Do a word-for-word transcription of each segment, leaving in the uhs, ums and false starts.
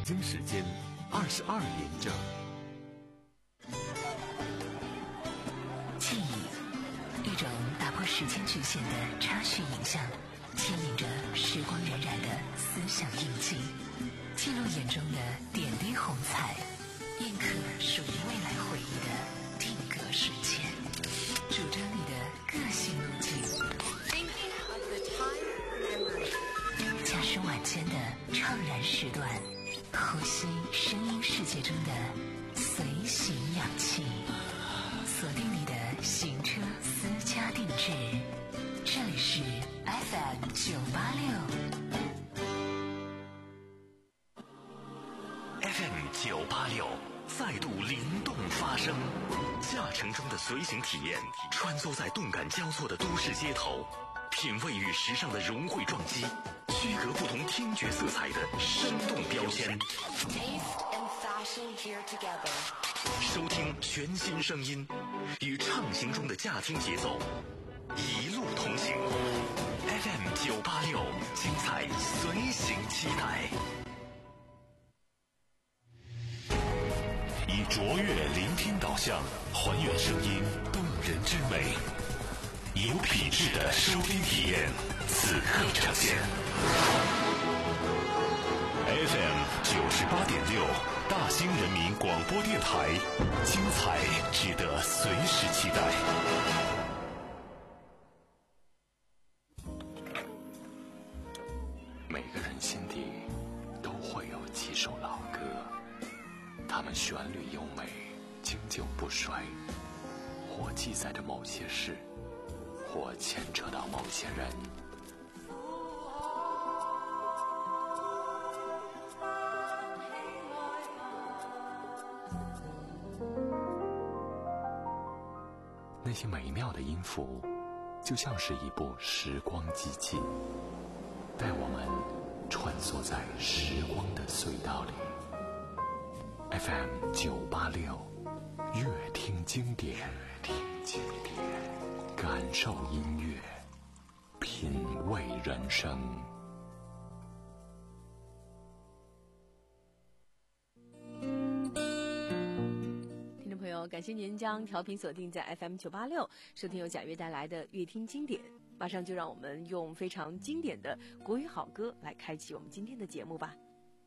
京时间二十二点整。 记忆，一种打破时间局限的插叙影像，牵引着时光荏苒的思想印记，记录眼中的点滴红彩，印刻属于未来回忆的定格瞬间，主张你的个性路径。驾驶晚间的怅然时段，呼吸声音世界中的随行氧气，锁定你的行车私家定制，这里是 F M 九八六。 F M 九八六再度灵动发声，驾乘中的随行体验，穿梭在动感交错的都市街头，品味与时尚的融汇撞击，区隔不同听觉色彩的生动标签。收听全新声音，与畅行中的驾听节奏，一路同行。F M 九八六，精彩随行期待。 以卓越聆听导向，还原声音动人之美，有品质的收听体验，此刻呈现。F M 九十八点六，大兴人民广播电台，精彩值得随时期待。 每个人心底都会有几首老歌，它们旋律优美，经久不衰，或记载着某些事，或牵扯到某些人。那些美妙的音符，就像是一部时光机器，带我们穿梭在时光的隧道里。F M 九八六，乐听经典，乐听经典，感受音乐，品味人生。 听众朋友，感谢您将调频锁定在 F M 九八六，收听由贾跃带来的乐听经典。马上就让我们用非常经典的国语好歌来开启我们今天的节目吧。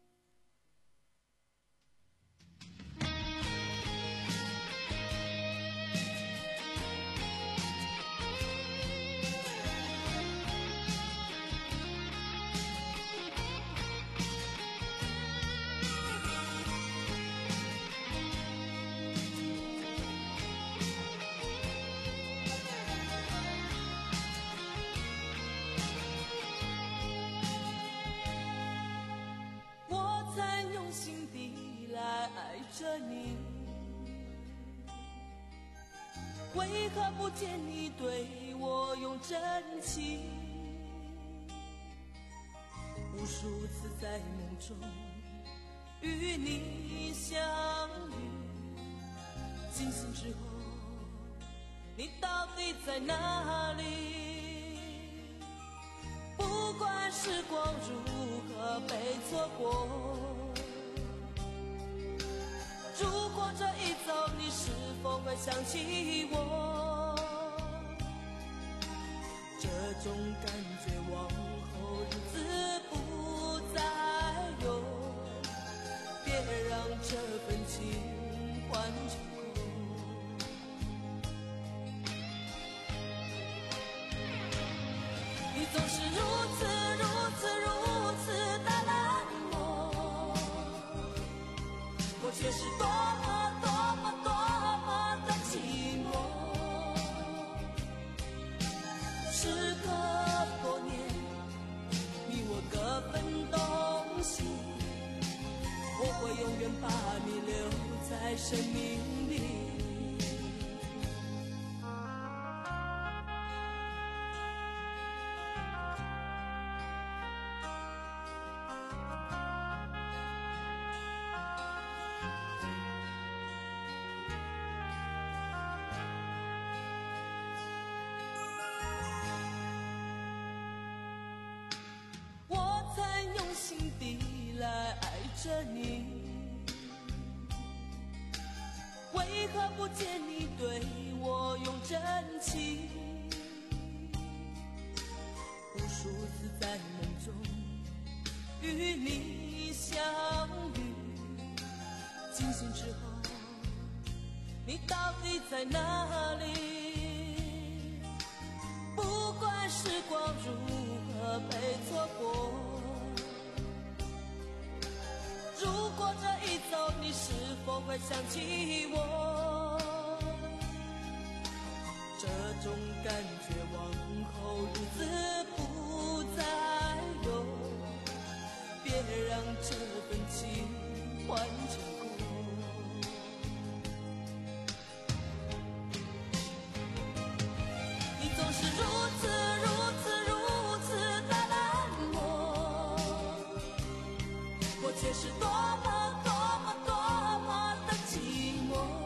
爱着你，为何不见你对我用真情？无数次在梦中与你相遇，惊醒之后，你到底在哪里？不管时光如何被错过，如果这一走，你是否会想起我？这种感觉往后日子不再有，别让这份情换成空。你总是如此如此如此的冷漠，我却是多么多么多么的寂寞。时隔多年，你我各分东西，我会永远把你留在生命里。来爱着你，为何不见你对我用真情？无数次在梦中与你相遇，惊醒之后你到底在哪里？不管时光如何被错过，如果这一走你是否会想起我？这种感觉往后日子不再有，别让这份情换成过。你总是如此如此如此的冷漠，我却是多么多么多么的寂寞。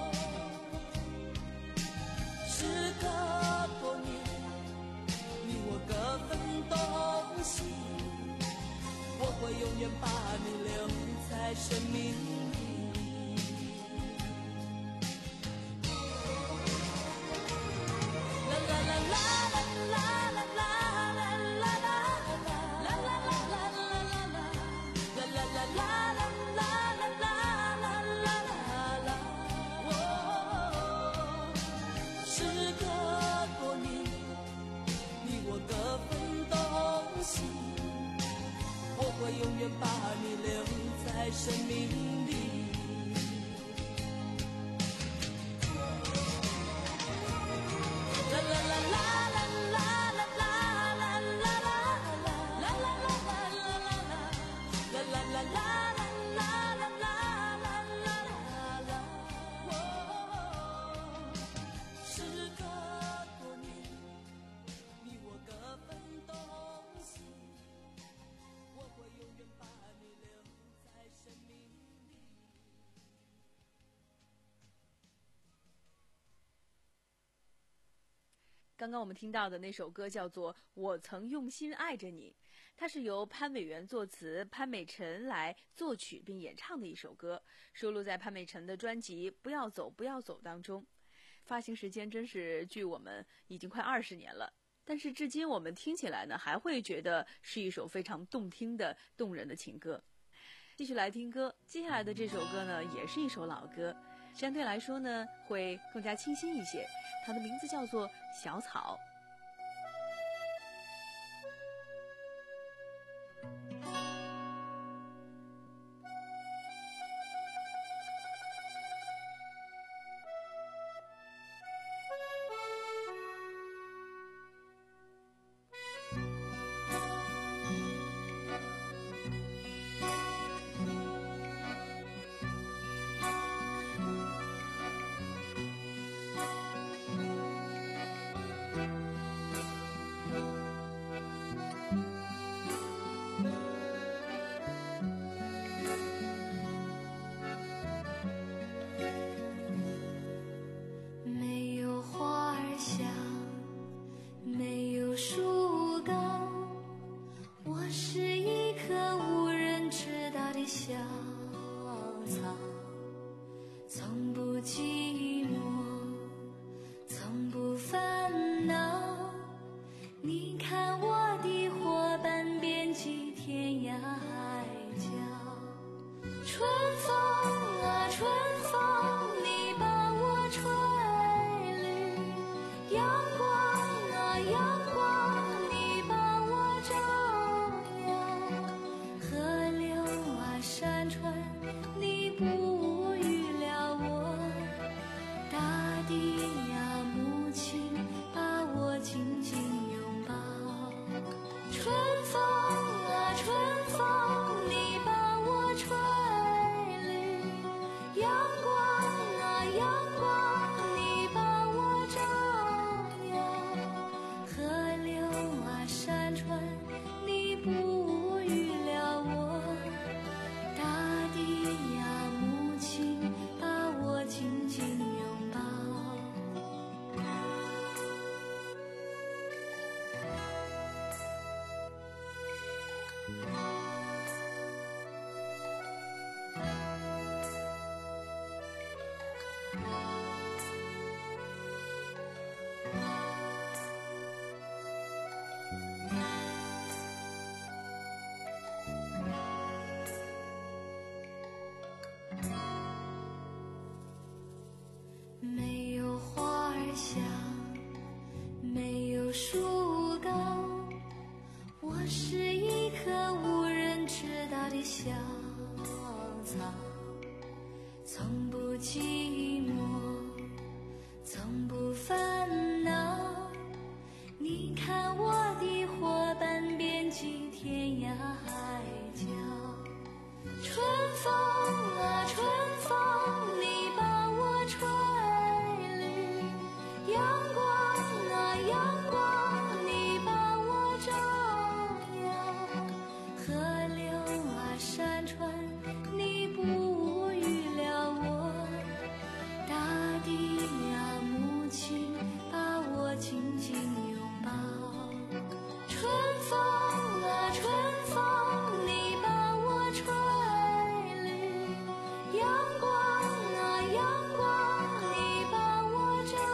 时隔多年，你我各分东西，我会永远把你留在生命里。啦啦啦啦啦啦啦啦啦啦啦啦啦啦啦啦啦啦啦。我永远把你留在生命里。啦啦啦啦啦啦啦啦啦啦啦啦啦啦啦啦啦啦。 刚刚我们听到的那首歌叫做《我曾用心爱着你》，它是由潘美元作词，潘美辰来作曲并演唱的一首歌，收录在潘美辰的专辑《不要走不要走》当中。发行时间真是距我们已经快二十年了，但是至今我们听起来呢，还会觉得是一首非常动听的动人的情歌。继续来听歌，接下来的这首歌呢，也是一首老歌，相对来说呢，会更加清新一些。它的名字叫做《小草》。 山川，你不预料我草，从不寂寞，从不烦恼。你看我的伙伴遍及天涯海角，春风啊春风，你把我吹绿，阳光啊阳光，你把我照耀，河流啊山川，你哺育了我，大地啊母亲把我紧紧拥抱，春风啊春风，你把我吹绿，阳光啊阳光，你把我照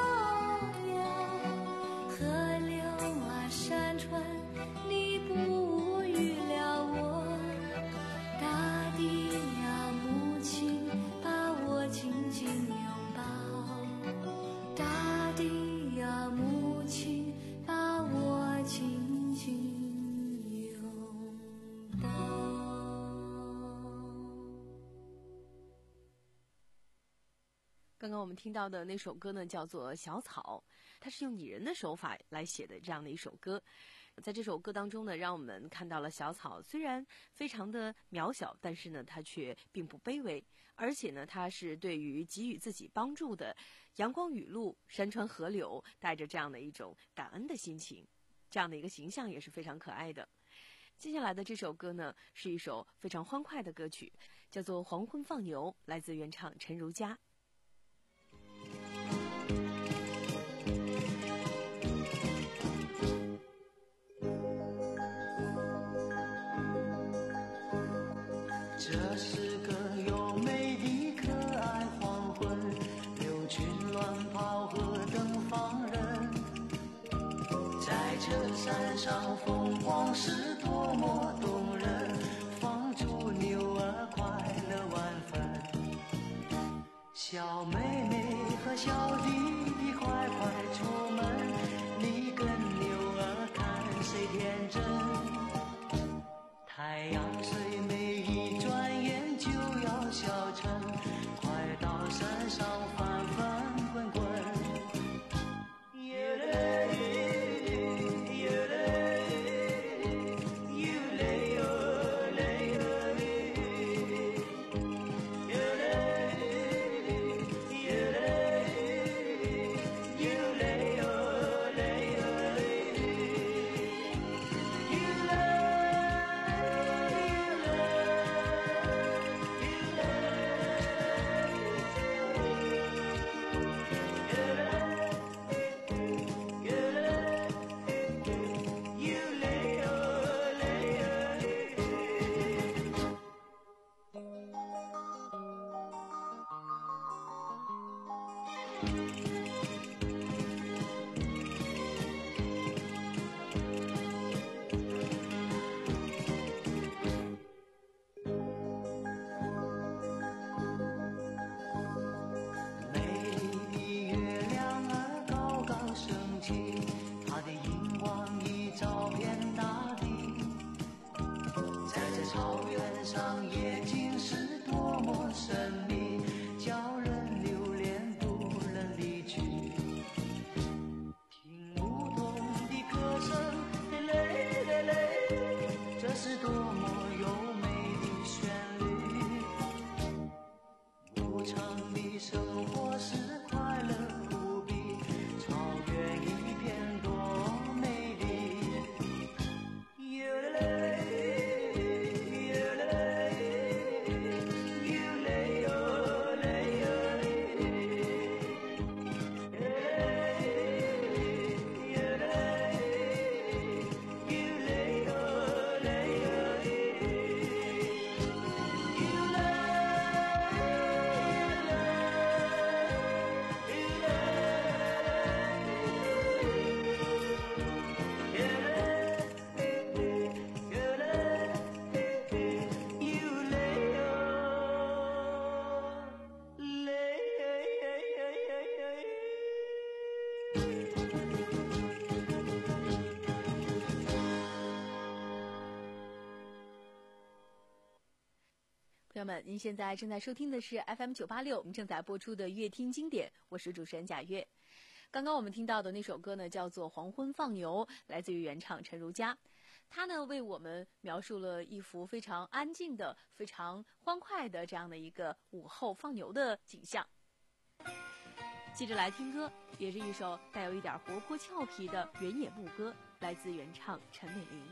耀，河流啊山川，你哺育了我，大地啊母亲把我紧紧拥抱，大地啊母亲把我紧紧拥抱。 刚刚我们听到的那首歌呢，叫做《小草》，它是用拟人的手法来写的这样的一首歌。在这首歌当中呢，让我们看到了小草虽然非常的渺小，但是呢，它却并不卑微，而且呢，它是对于给予自己帮助的阳光雨露、山川河流，带着这样的一种感恩的心情，这样的一个形象也是非常可爱的。接下来的这首歌呢，是一首非常欢快的歌曲，叫做《黄昏放牛》，来自原唱陈如佳。 这是个优美的可爱黄昏，牛群乱跑，何等放任，在这山上风光是多么动人，放逐牛儿快乐万分，小妹妹和小弟弟快快出门，你跟牛儿看谁天真，太阳虽美一转眼就要消沉，快到山上翻翻滚滚，耶嘞耶嘞耶嘞哟嘞哟嘞，耶嘞耶嘞耶嘞哟嘞哟嘞，耶嘞。神秘，叫人留恋不能离去。 朋友们，您现在正在收听的是 F M 九八六，我们正在播出的乐听经典，我是主持人贾月。刚刚我们听到的那首歌呢，叫做《黄昏放牛》，来自于原唱陈如佳。他呢为我们描述了一幅非常安静的、非常欢快的这样的一个午后放牛的景象。接着来听歌，也是一首带有一点活泼俏皮的原野牧歌，来自原唱陈美玲。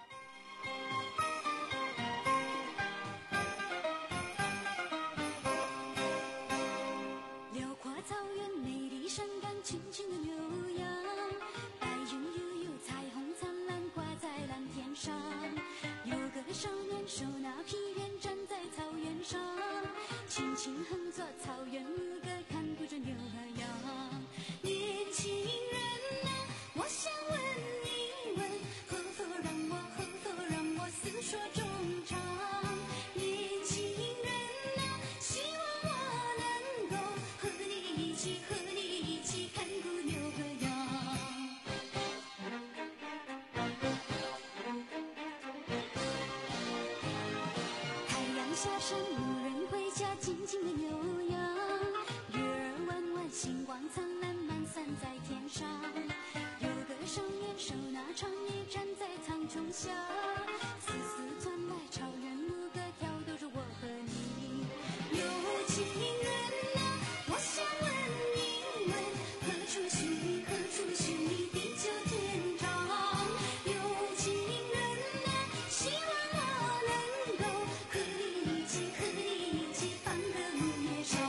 辽阔草原，美丽山岗，轻轻的牛羊，白云悠悠，彩虹灿烂，挂在蓝天上。有个少年手拿皮鞭，站在草原上，轻轻哼作草原牧歌，看顾着牛和羊。年轻人啊，我想问一问，可否让我，可否让我诉说衷肠？年轻人啊，希望我能够和你一起，和你一起看顾牛和羊。太阳下山，牧人回家，静静的牛羊，月儿弯弯，星光灿烂，满散在天上。有个少年手拿长笛，站在苍穹下，丝丝传来草原牧歌，挑逗着我和你。有情人啊，我想问一问，何处寻觅，何处寻觅地久天长？有情人啊，希望我能够和你一起，和你一起放歌牧野上。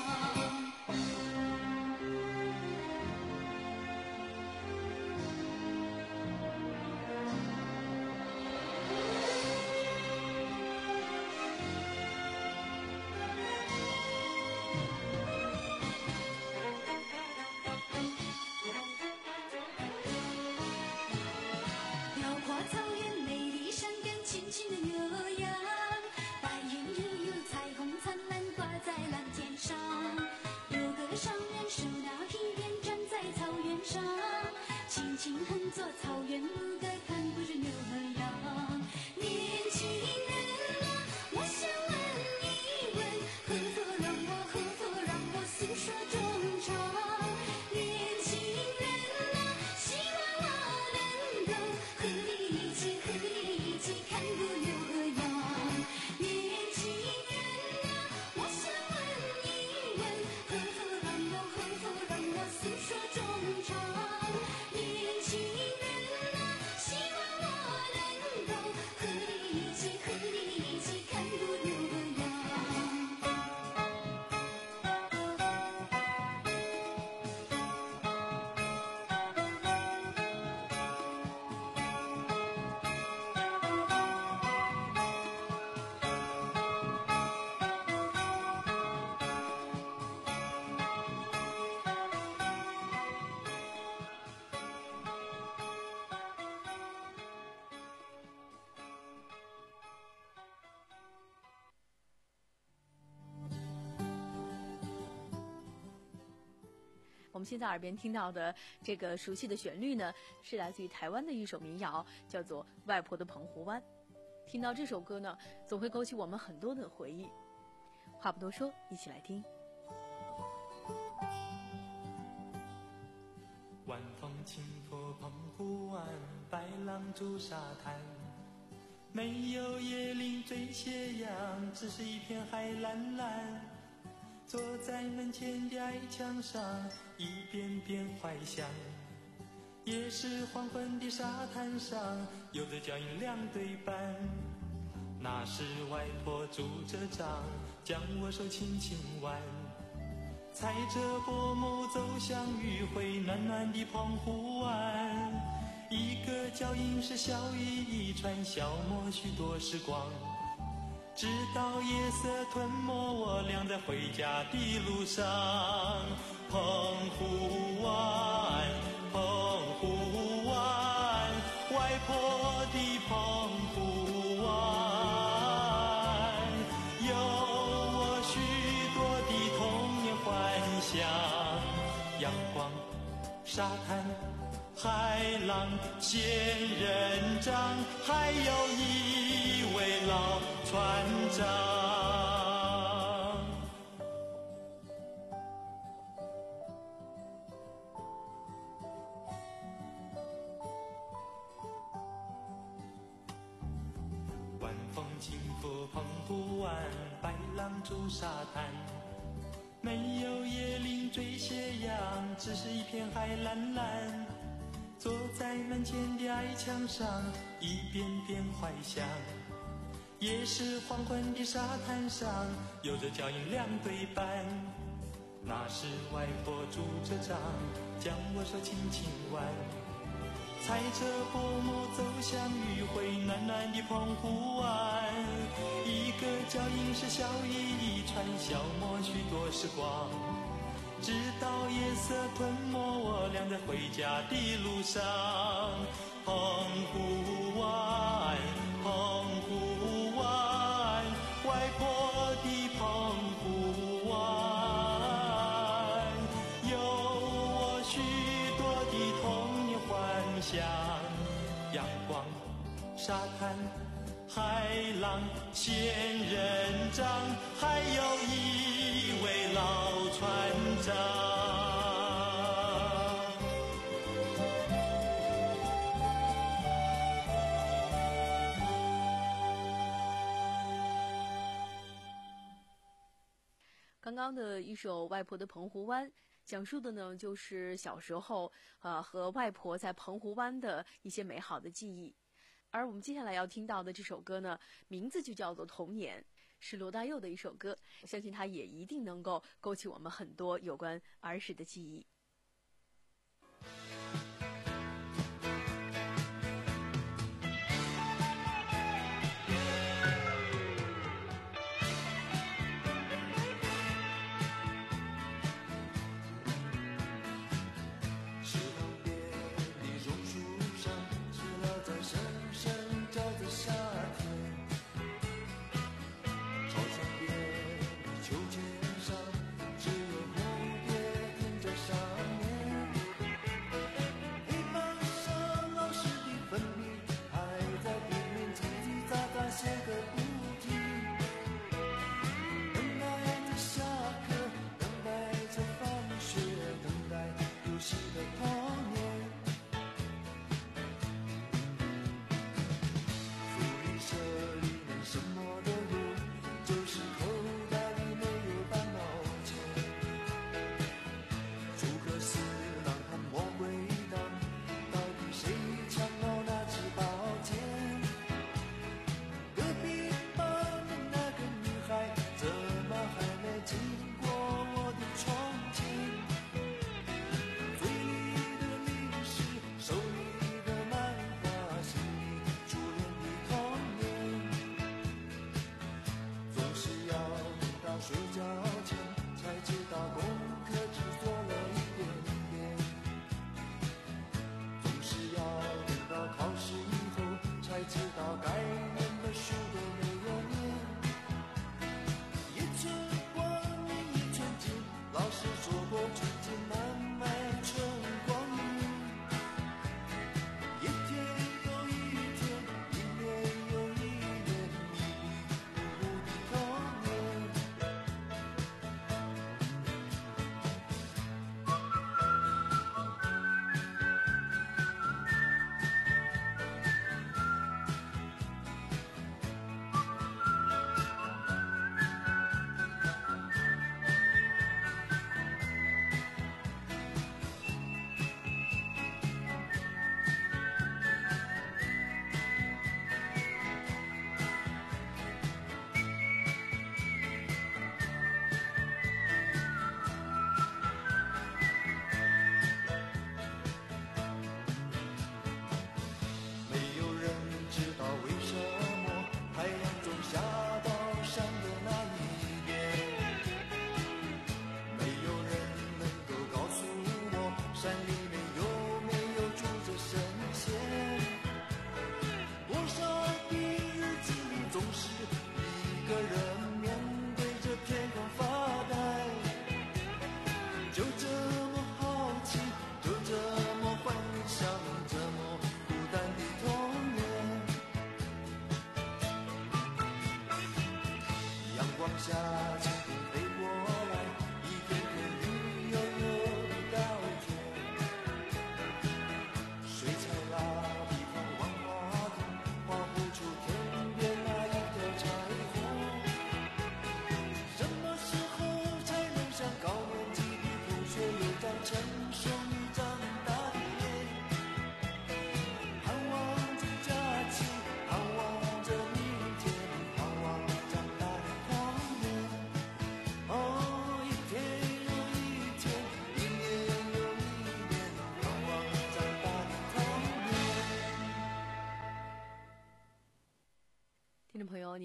辽阔草原，美丽山岗，轻轻的牛羊，白云悠悠，彩虹灿烂，挂在蓝天上。有个少年手拿皮鞭，站在草原上，轻轻哼作草原牧歌，看顾着牛和羊。年轻人啊，我想问一问，何否让我，何否让我诉说衷肠？年轻人啊，希望我能够和你一起，和你一起看顾牛和羊。年轻人啊，我想问一问，何否让我，何否让我诉说衷肠？年轻人啊，希望我能够和你一起，和你一起看顾牛和羊。 我们现在耳边听到的这个熟悉的旋律呢，是来自于台湾的一首民谣，叫做《外婆的澎湖湾》。听到这首歌呢，总会勾起我们很多的回忆。话不多说，一起来听。 晚风轻拂澎湖湾，白浪逐沙滩，没有椰林缀斜阳，只是一片海蓝蓝。坐在门前的矮墙上，一遍遍怀想。也是黄昏的沙滩上，有着脚印两对半。那时外婆拄着杖，将我手轻轻挽，踩着薄暮走向余晖暖暖的澎湖湾。一个脚印是笑语一串，消磨许多时光。直到夜色吞没我俩在回家的路上。澎湖湾，澎湖湾，外婆的澎湖湾，有我许多的童年幻想。阳光，沙滩，海浪，仙人掌，还有一位老船长。 福澎湖湾，白浪逐沙滩，没有椰林缀斜阳，只是一片海蓝蓝。坐在门前的矮墙上，一遍遍怀想。也是黄昏的沙滩上，有着脚印两对半。那时外婆拄着杖，将我手轻轻挽，踩着薄暮走向余晖暖暖的澎湖湾。一个脚印是笑意一串，消磨许多时光，直到夜色吞没我俩在回家的路上。澎湖湾，澎湖湾，外婆的澎湖湾，有我许多的童年幻想。阳光、沙滩、海浪、仙人掌，还有一位老船长。 刚刚的一首《外婆的澎湖湾》，讲述的呢就是小时候呃和外婆在澎湖湾的一些美好的记忆。而我们接下来要听到的这首歌呢，名字就叫做《童年》，是罗大佑的一首歌，我相信它也一定能够勾起我们很多有关儿时的记忆。 秋千上，只有蝴蝶停在上。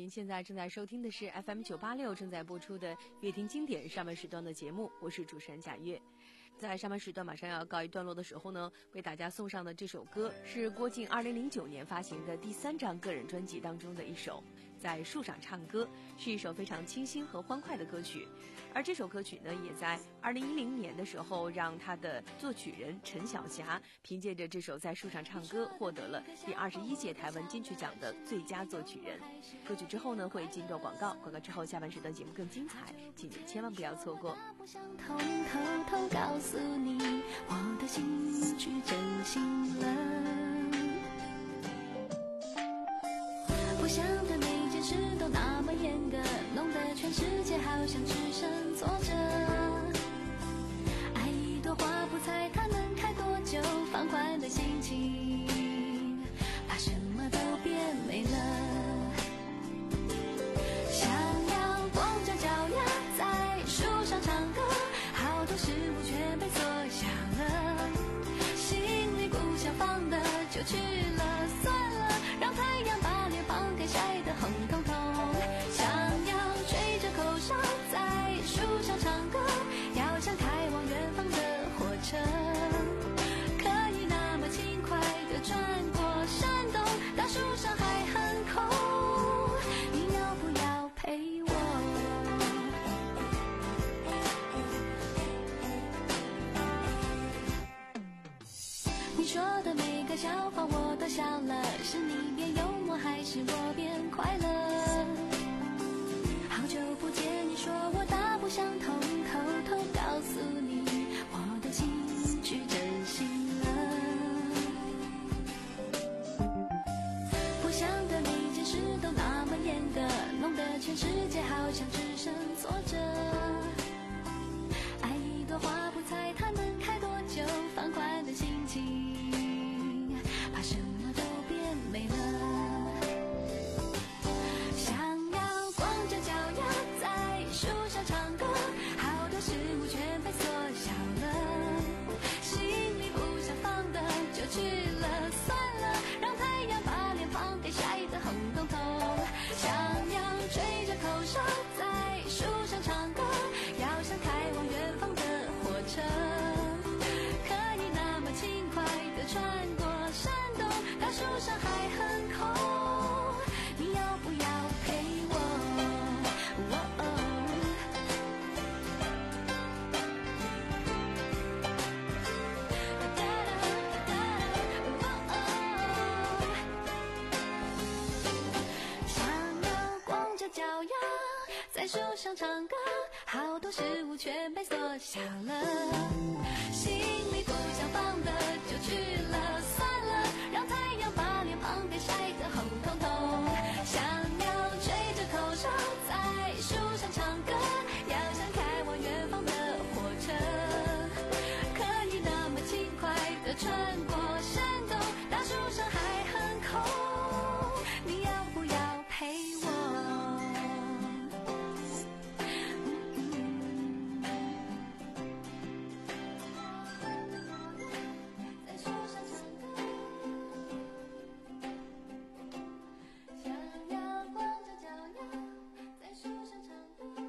您现在正在收听的是 F M 九八六正在播出的乐听经典上半时段的节目，我是主持人贾月。在上半时段马上要告一段落的时候呢，为大家送上的这首歌是郭靖二零零九年发行的第三张个人专辑当中的一首《在树上唱歌》，是一首非常清新和欢快的歌曲。而这首歌曲呢，也在二零一零年的时候，让他的作曲人陈晓霞凭借着这首《在树上唱歌》获得了第二十一届台湾金曲奖的最佳作曲人。歌曲之后呢，会进入广告，广告之后下半时段节目更精彩，请您千万不要错过。 不想偷偷偷告诉你，我的心去真心了。不想对每件事都那么严格，弄得全世界好像只剩挫折。爱一朵花不猜它能开多久，放宽的心情，把什么都变美了。想要光着脚丫在树上唱歌，好多事物全被缩小了，心里不想放的就去了，算了，让太阳把脸庞给晒得红彤彤。想要吹着口哨在树上唱歌，要像开往远方的火车，可以那么轻快地穿过山洞，大树上还很空，你要不要陪我？你说的每个笑话我都笑了，是你变幽默还是我变快乐？好久不见，你说我大不相同，偷偷告诉你，我的心去真心了。不想对每件事都那么严格，弄得全世界好像只剩挫折。爱一朵花不猜它能开多久，放宽的心情，把什么都变美了。想要光着脚丫在树上唱歌，好多事物全被缩小了，心里不想放的就去了，算了，让太阳把脸庞给晒得红彤彤。想要吹着口哨在树上唱歌，要像开往远方的火车，可以那么轻快地穿过山洞，大树上还很空，你要不要陪我？哦哦哒哒哒哒哦哦想要光着脚丫在树上唱歌，好多事物全被缩小了，心里不想放的就去了，算了，让太阳把脸庞给晒得红彤彤。想要吹着口哨在树上唱歌，要像开往远方的火车，可以那么轻快地穿过山洞，大树上还很空，你要不要陪我？在树上唱歌，想要光着脚丫在树上唱歌。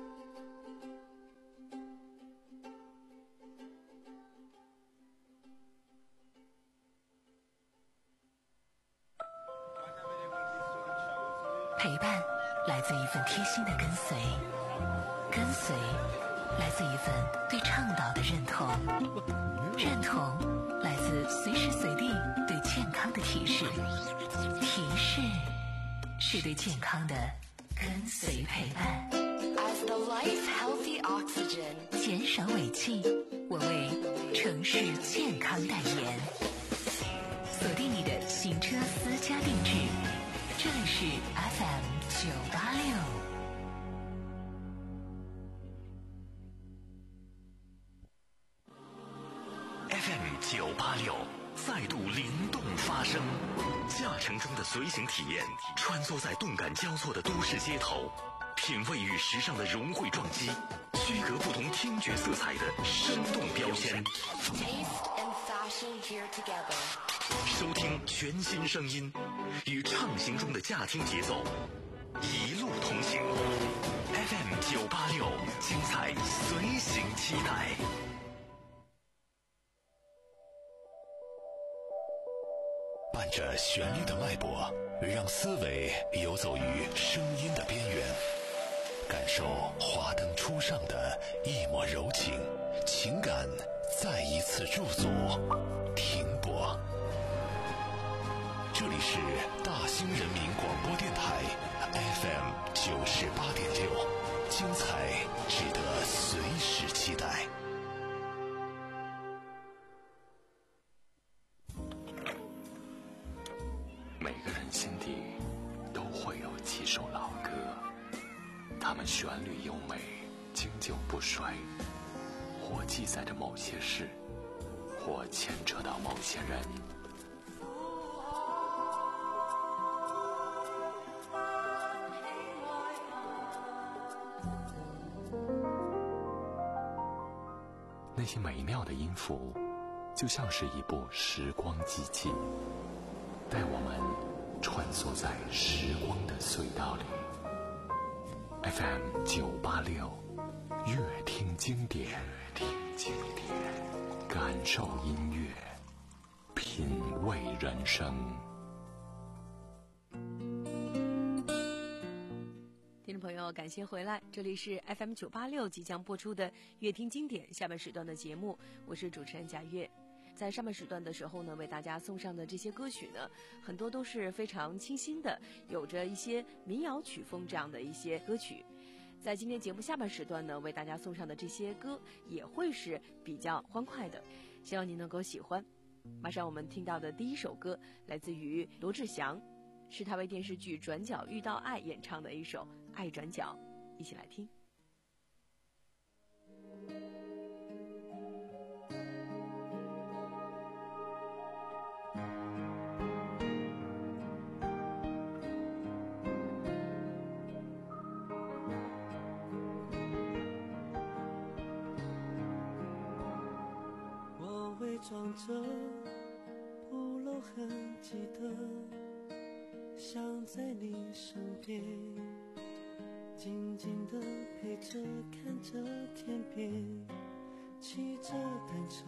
陪伴来自一份贴心的跟随，跟随来自一份对倡导的认同，认同来自随时随地对健康的提示，提示是对健康的跟随陪伴。As the life healthy oxygen， 减少尾气，我为城市健康代言。锁定你的行车私家定制，这里是 F M 九八六。 F M 九八六再度灵动发声，驾乘中的随行体验，穿梭在动感交错的都市街头，品味与时尚的融汇撞击，区隔不同听觉色彩的生动标签。收听全新声音，与畅行中的驾听节奏， 一路同行。F M 九八六，精彩随行期待。 伴着旋律的脉搏，让思维游走于声音的边缘，感受华灯初上的一抹柔情，情感再一次驻足停泊。这里是大兴人民广播电台 F M 九十八点六，精彩值得随时期待。 每个人心底都会有几首老歌，它们旋律优美，经久不衰，或记载着某些事，或牵扯到某些人。那些美妙的音符，就像是一部时光机器，带我们穿梭在时光的隧道里。F M 九八六，乐听经典，听经典，感受音乐，品味人生。 听众朋友，感谢回来，这里是 F M 九八六即将播出的乐听经典下半时段的节目，我是主持人贾月。在上半时段的时候呢，为大家送上的这些歌曲呢，很多都是非常清新的，有着一些民谣曲风这样的一些歌曲。在今天节目下半时段呢，为大家送上的这些歌也会是比较欢快的，希望您能够喜欢。马上我们听到的第一首歌来自于罗志祥，是他为电视剧《转角遇到爱》演唱的一首《爱转角》，一起来听。 我伪装着不露痕迹的想在你身边，静静地陪着看着天边，骑着单车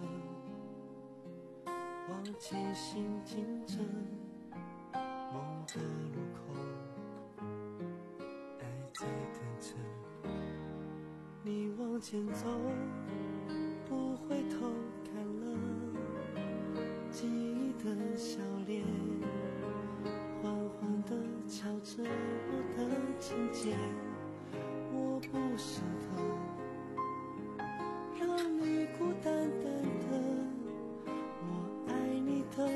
往前行进着某个路口，爱在等着你往前走，不回头看了记忆的笑脸，缓缓地敲着我的琴键，我不舍得让你孤单单的，我爱你的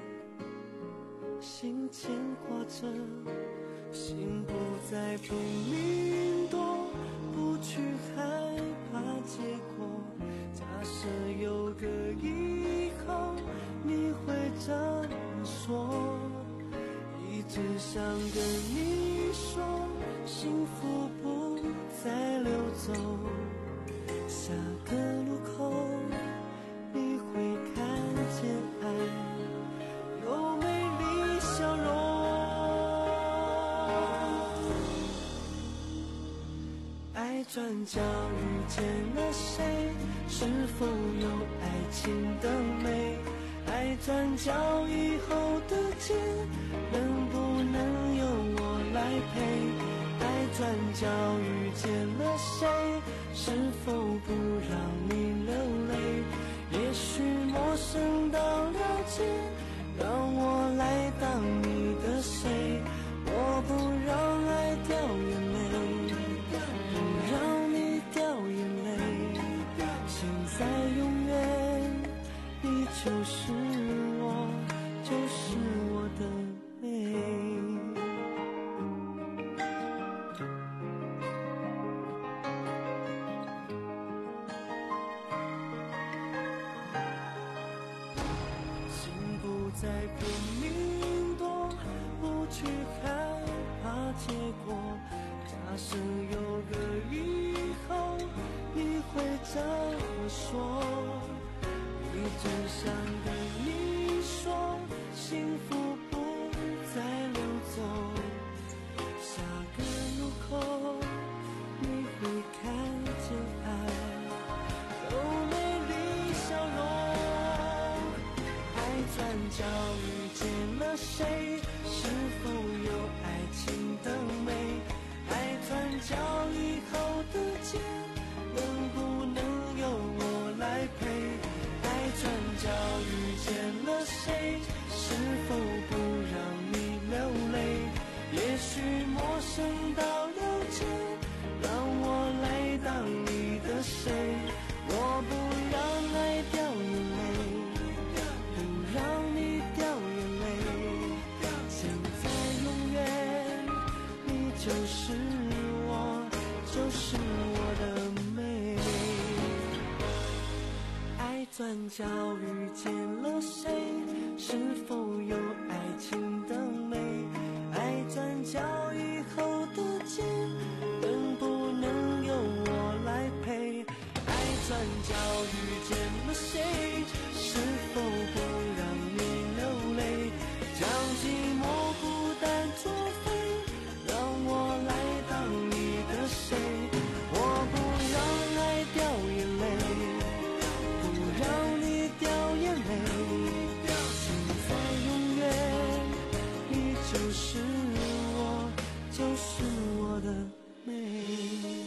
心牵挂着，心不再拼命躲，不去害怕结果，假设有个以后你会这么说，一直想跟你说，幸福不再溜走，下个路口你会看见爱有美丽笑容。爱转角遇见了谁，是否有爱情的美，爱转角以后的街能不能由我来陪，爱转角遇见了谁，是否不让你流泪，也许陌生到了解，让我来当你的谁，我不让爱掉眼泪，不让你掉眼泪，现在永远你就是我，就是我的美。心不再拼命躲，不去害怕结果，假设有个以后你会这么说，一直想跟你说，幸福不再溜走，下个角遇见了谁？是否有爱情的美？爱转角以后的街，能不能由我来陪？爱转角遇见了谁？是否不让你流泪？将寂寞孤单作废，让我来当你的谁？我不让爱掉眼泪，不让你掉眼泪，现在永远，你就是我，就是我的美。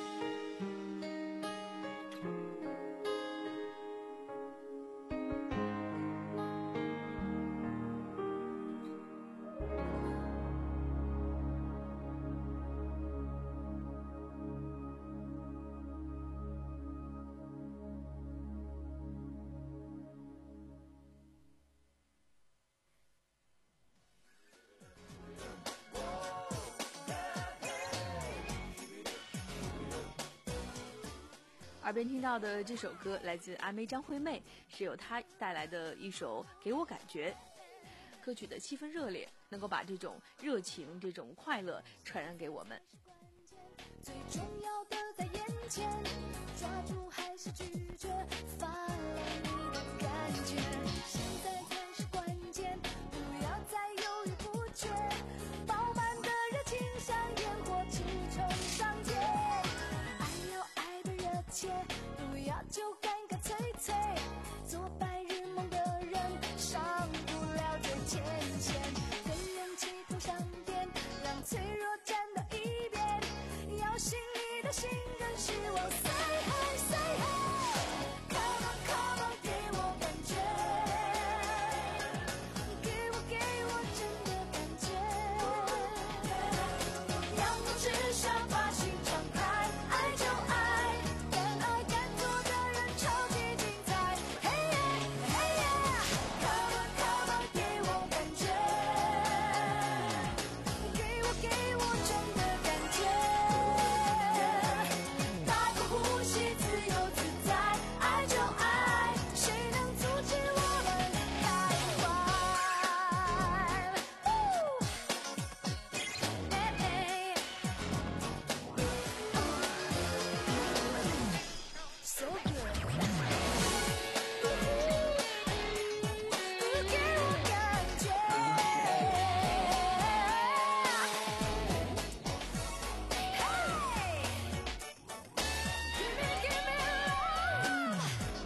耳边听到的这首歌来自阿妹张惠妹，是由她带来的一首《给我感觉》。歌曲的气氛热烈，能够把这种热情、这种快乐传染给我们。 最重要的在眼前，抓住还是拒绝，发了你的感觉，现在才是关键，不要再犹豫不决，饱满的热情像烟火气冲上天，爱要爱的热切，不要就干干脆脆，做白日梦的人上不了最前线，跟勇气同上边，让脆弱站到一边，要心里的心跟希望 say hi say hi come on come on 给我感觉，给我给我真的感觉，阳光之下把心敞开，爱就爱，敢爱敢做的人超级精彩，嘿耶嘿耶 come on come on 给我感觉，给我给我真的感觉，大口呼吸自由自在，爱就爱，谁能阻止我们开怀？So good 给我感觉，嘿 Give me give me love，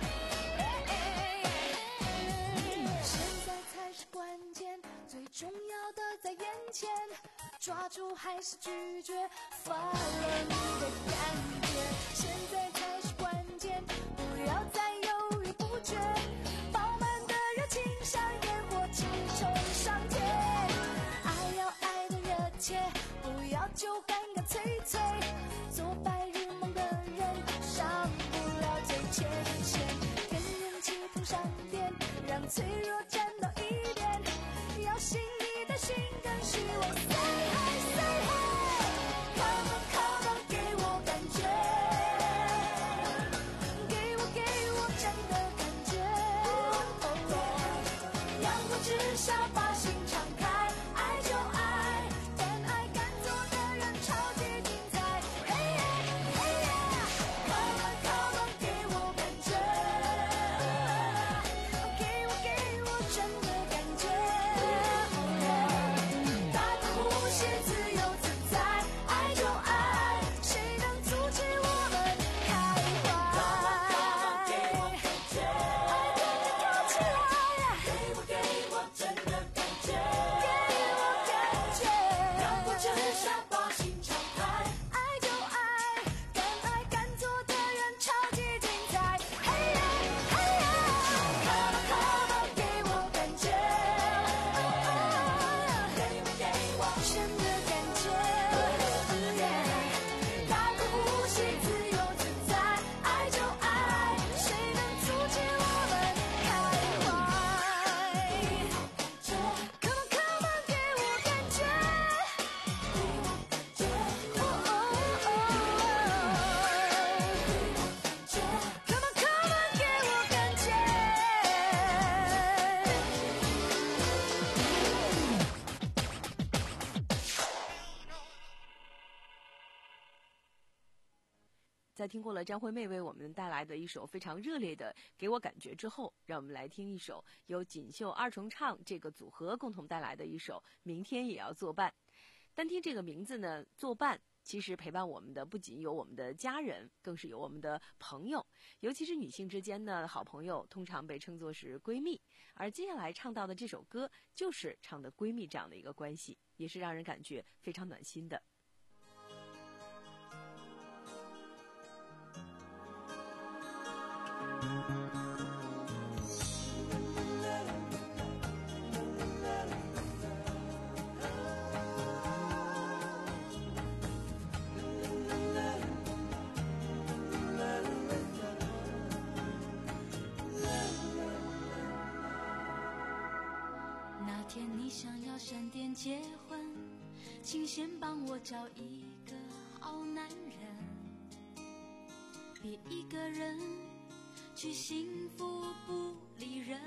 现在才是关键，最重要的在眼前，抓住还是拒绝，发了你的感觉，现在才是关键，不要再犹豫不决，饱满的热情像烟火气冲上天，爱要爱的热切，不要就干干脆脆，做白日梦的人上不了最前线，跟勇气同上边，让脆弱站到一边，要心里的心跟希望 say hi say hi come on come on 给我感觉，给我给我真的感觉，阳光之下把心敞开，爱就爱，敢爱敢做的人在听过了张惠妹为我们带来的一首非常热烈的《给我感觉》之后，让我们来听一首由锦绣二重唱这个组合共同带来的一首《明天也要作伴》。单听这个名字呢，作伴其实陪伴我们的不仅有我们的家人，更是有我们的朋友，尤其是女性之间呢，好朋友通常被称作是闺蜜。而接下来唱到的这首歌就是唱的闺蜜这样的一个关系，也是让人感觉非常暖心的。 闪电结婚，请先帮我找一个好男人，别一个人去幸福不理人。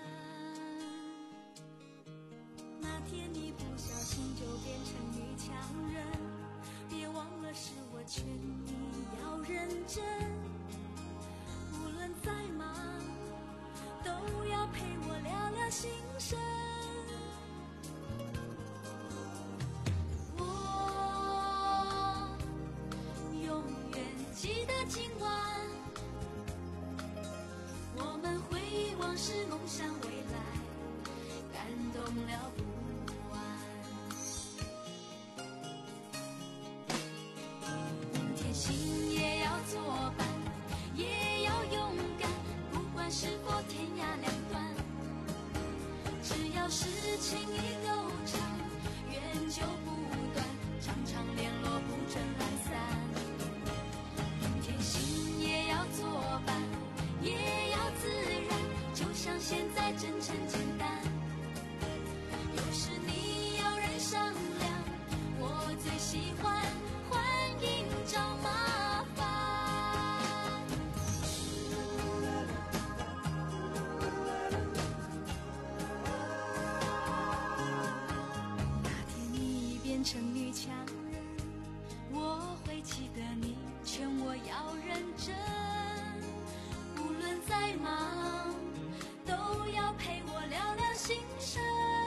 那天你不小心就变成女强人，别忘了是我劝你要认真，无论再忙都要陪我聊聊心声。记得今晚我们回忆往事，梦想未来，感动了不完。明天心也要作伴，也要勇敢，不管是否天涯两端，只要是情谊够长，缘就不断，常常联络不准懒散。心也要作伴，也要自然，就像现在真诚简单。有时你要人商量，我最喜欢欢迎找麻烦。那天你变成女强人，我会记得你劝我要认真，无论再忙都要陪我聊聊心声。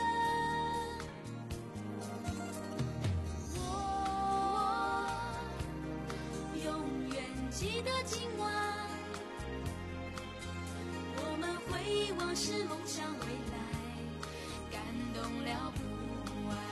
我永远记得今晚我们回忆往事，梦想未来，感动了不完。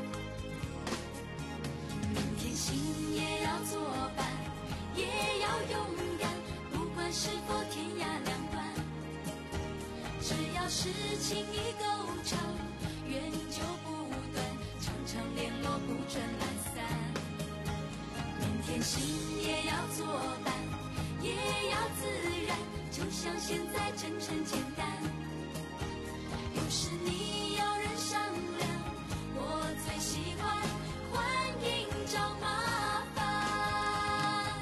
明天心也要作伴，也要勇敢，不管是否天涯两端，只要是情谊够长，缘就不断，常常联络不准懒散。明天心也要作伴，也要自然，就像现在真诚简单。有时你要人商量，我最喜欢欢迎找麻烦。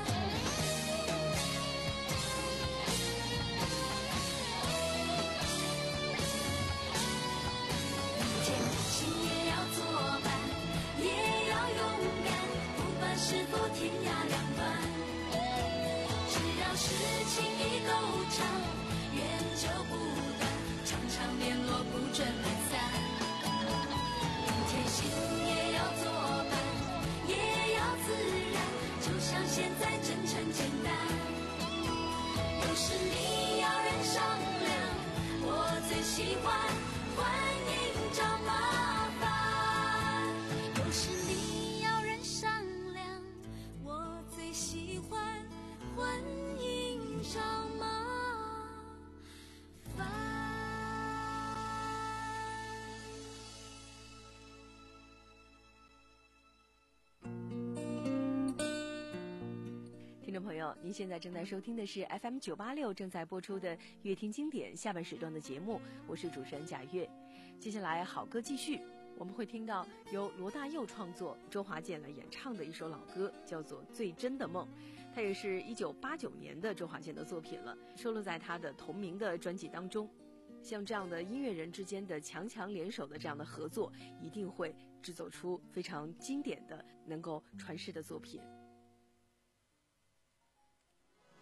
心也要作伴，也要勇敢，不管是否天涯两端，只要是情谊够长，缘就不断，常常联络不准懒散。明天心也要作伴，也要自然，就像现在真诚简单。有时你要人商量，我最喜欢欢迎找麻烦。有时你要人商量，我最喜欢欢迎找麻烦。 听众朋友，您现在正在收听的是 F M 九八六正在播出的乐听经典下半时段的节目，我是主持人贾月。接下来好歌继续，我们会听到由罗大佑创作、周华健来演唱的一首老歌，叫做《最真的梦》。它也是一九八九年的周华健的作品了，收录在他的同名的专辑当中。像这样的音乐人之间的强强联手的这样的合作，一定会制作出非常经典的、能够传世的作品。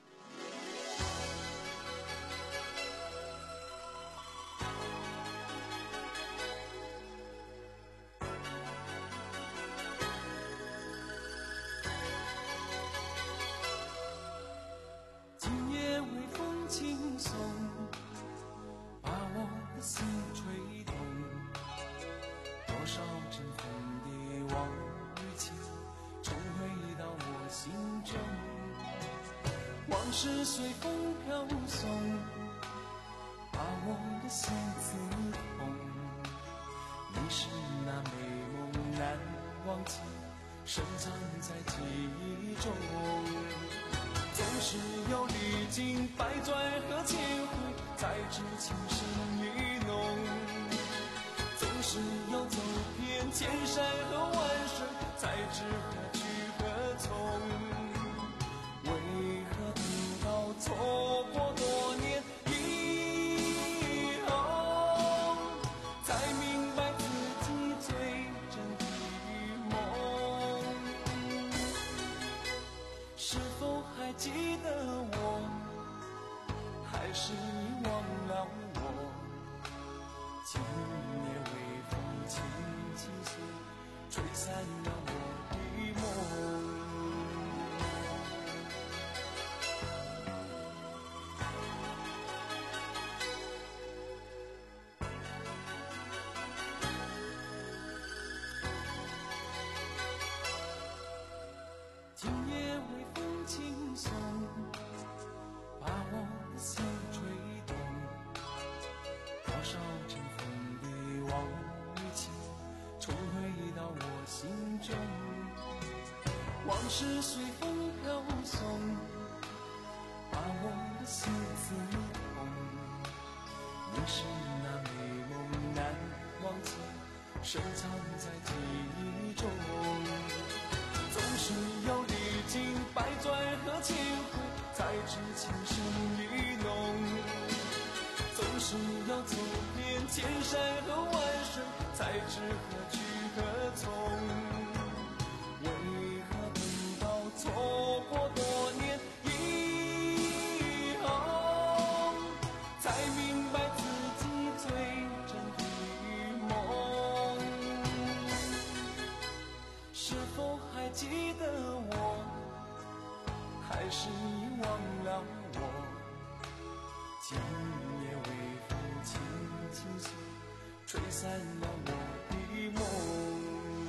事随风飘送，把我的心刺痛。你是那美梦难忘记，深藏在记忆中。总是有历经百转和千回，才知情深意浓。总是有走遍千山和万水，才知何去何从。为何等到错过多年以后，才明白自己最真的梦？是否还记得我？还是你忘了我？今夜微风轻轻诉，吹散了我的梦。今夜微风轻送，把我的心吹动。多少尘封的往事重回到我心中，往事随风飘送，把我的心刺痛。你是那美梦难忘记，深藏在记忆中。总是有历经百转和千回，才知情深意浓。总是要走遍千山和万水，才知何去何从。为何等到错过多年以后，才明白自己最真的梦？是否还记得我？还是你忘了我？今夜微风轻轻诉，吹散了我的梦。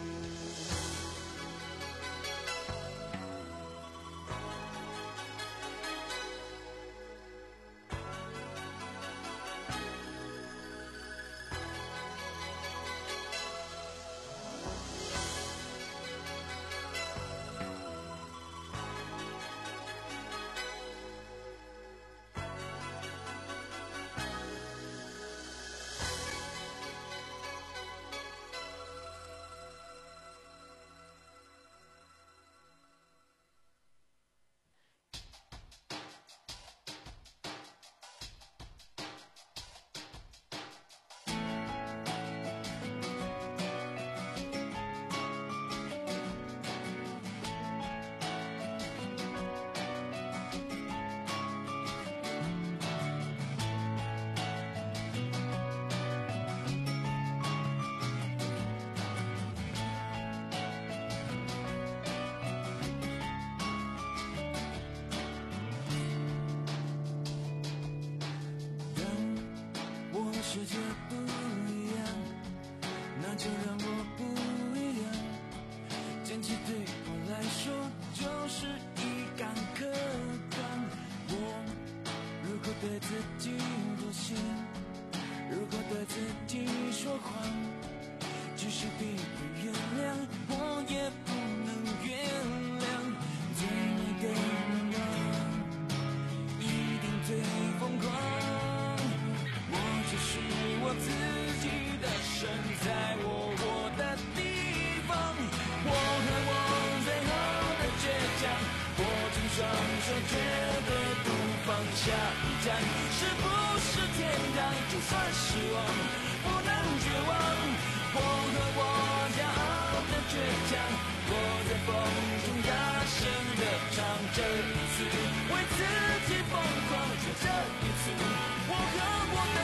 世界不一样，那就让我不一样。坚持对我来说就是一杆客观。我如果对自己妥协，如果对自己说谎，即使必会原谅，我也不能原谅。最美的愿望一定最疯狂。是我自己的神，在我活的地方。我和我最后的倔强，握紧双手，绝对不放下一站。是不是天堂？就算失望，不能绝望。我和我骄傲的倔强，我在风中大声地唱。这一次为自己疯狂，就这一次，我和我的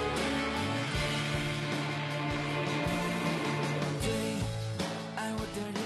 最爱我的人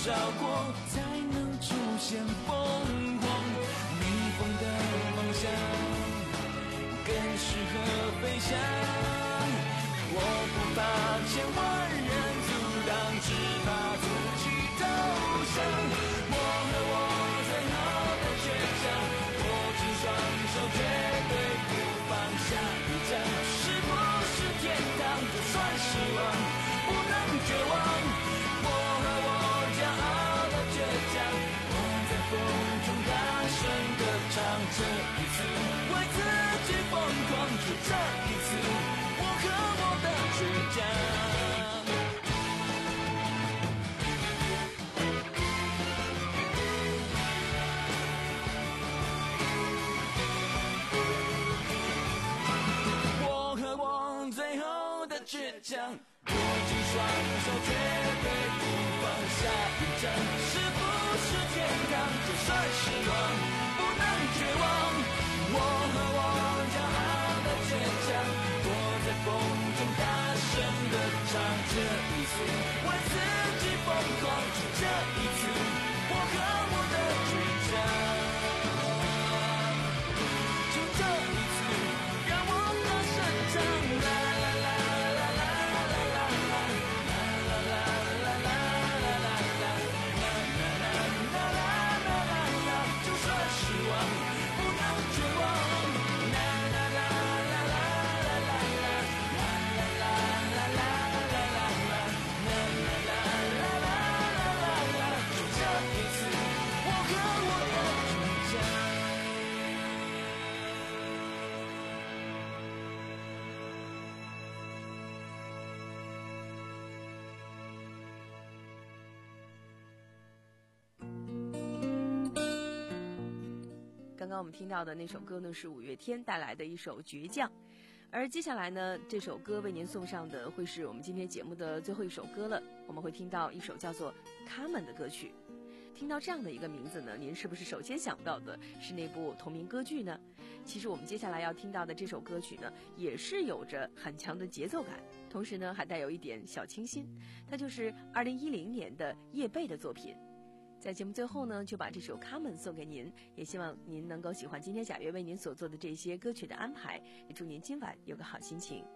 少过，才能出现凤凰。逆风的方向更适合飞翔。我不怕千万人阻挡，只怕自己投降。我和我最后的倔强，握紧双手绝对不放下一站。是不是天堂？就算失望，不能绝望。我和我骄傲的倔强，我在风中大声地唱。这一次为自己疯狂，就这一次我和我的倔强。我和我最后的倔强，握紧双手绝对不放下一站。是不是天堂？就算失望，不能绝望。我和我骄傲的倔强，我在风中大声地唱。这一次为自己疯狂，就这一次我和我的倔强。就这一次让我大声唱。啦啦啦啦啦啦啦啦啦啦啦啦啦啦啦啦，就算失望不能绝望。啦啦啦啦啦啦啦啦啦啦啦啦啦啦啦，就这一次我和我的倔强。 刚刚我们听到的那首歌呢，是五月天带来的一首《倔强》，而接下来呢，这首歌为您送上的会是我们今天节目的最后一首歌了。我们会听到一首叫做《他们》的歌曲。听到这样的一个名字呢，您是不是首先想到的是那部同名歌剧呢？其实我们接下来要听到的这首歌曲呢，也是有着很强的节奏感，同时呢还带有一点小清新，它就是二零一零年的叶蓓的作品。在节目最后呢，就把这首《他们》送给您，也希望您能够喜欢今天贾月为您所做的这些歌曲的安排，也祝您今晚有个好心情。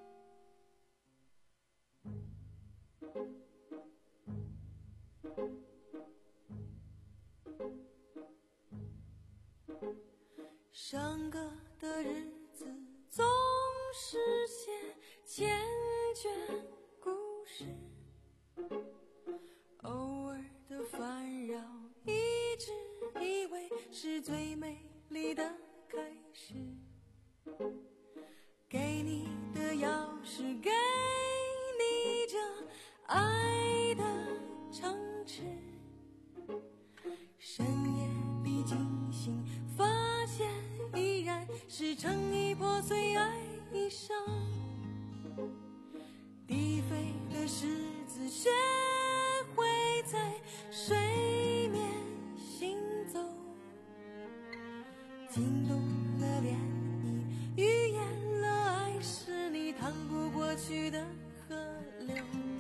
上课的日子总是写千卷故事，偶尔的烦扰一直以为是最美丽的开始。给你的钥匙，给你这爱的城池，深夜里惊醒，发现依然是成衣破碎爱上。低飞的狮子学会在水面行走，惊动了涟漪，预言了爱是你趟不过去的河流。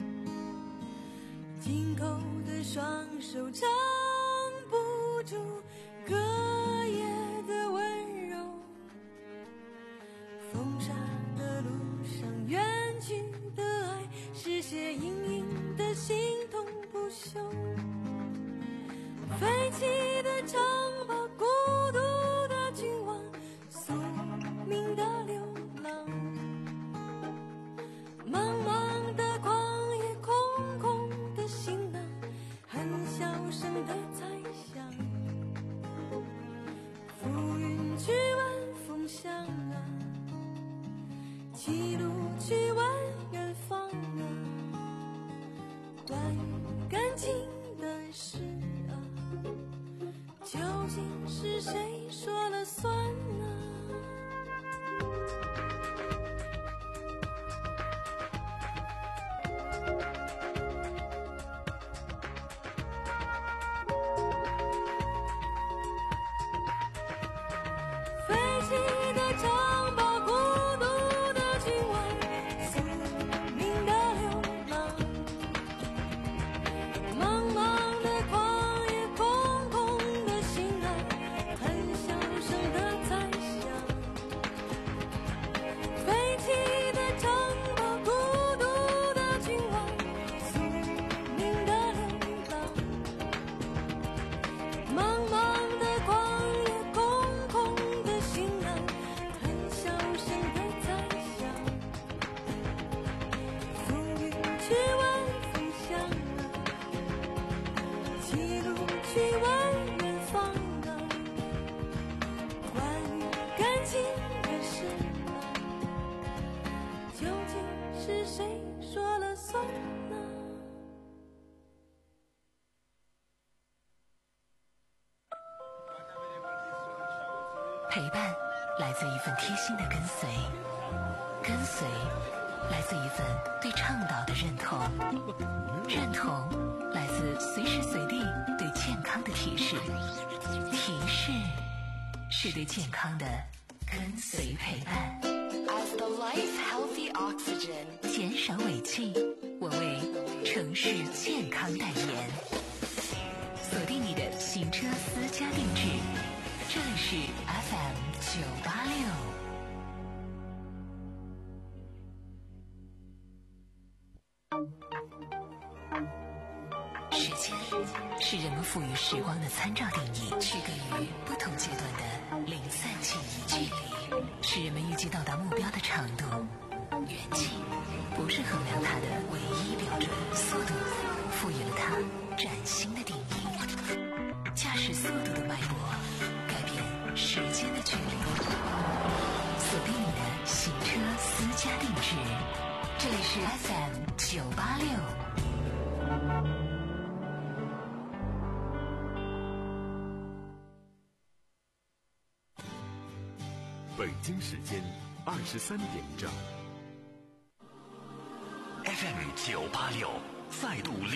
紧扣的双手撑不住隔夜的温柔，风沙的路上远去的爱是些隐隐的心痛不休。废弃的城堡，孤独的君王，宿命的流浪，茫茫的旷野，空空的行囊，很小声的猜想。浮云去问风向啊，歧路去问远方啊，关于感情的事啊，就去问飞翔啊，歧路去问远方啊，关于感情的事啊，究竟是谁说了算呢？ 陪伴来自一份贴心的跟随，跟随来自一份对倡导的认同，认同来自随时随地对健康的提示，提示是对健康的跟随陪伴。 As the life healthy oxygen， 减少尾气，我为城市健康代言。锁定你的行车私家定制，这里是 F M 九八六。时间是人们赋予时光的参照定义，区隔于不同阶段的零散记忆。距离是人们预计到达目标的长度，远近不是衡量它的唯一标准。速度赋予了它崭新的定义。驾驶速度的脉搏，改变时间的距离。锁定你的行车私家定制，这里是 F M 九八六。 北京时间二十三点整。 F M 九八六再度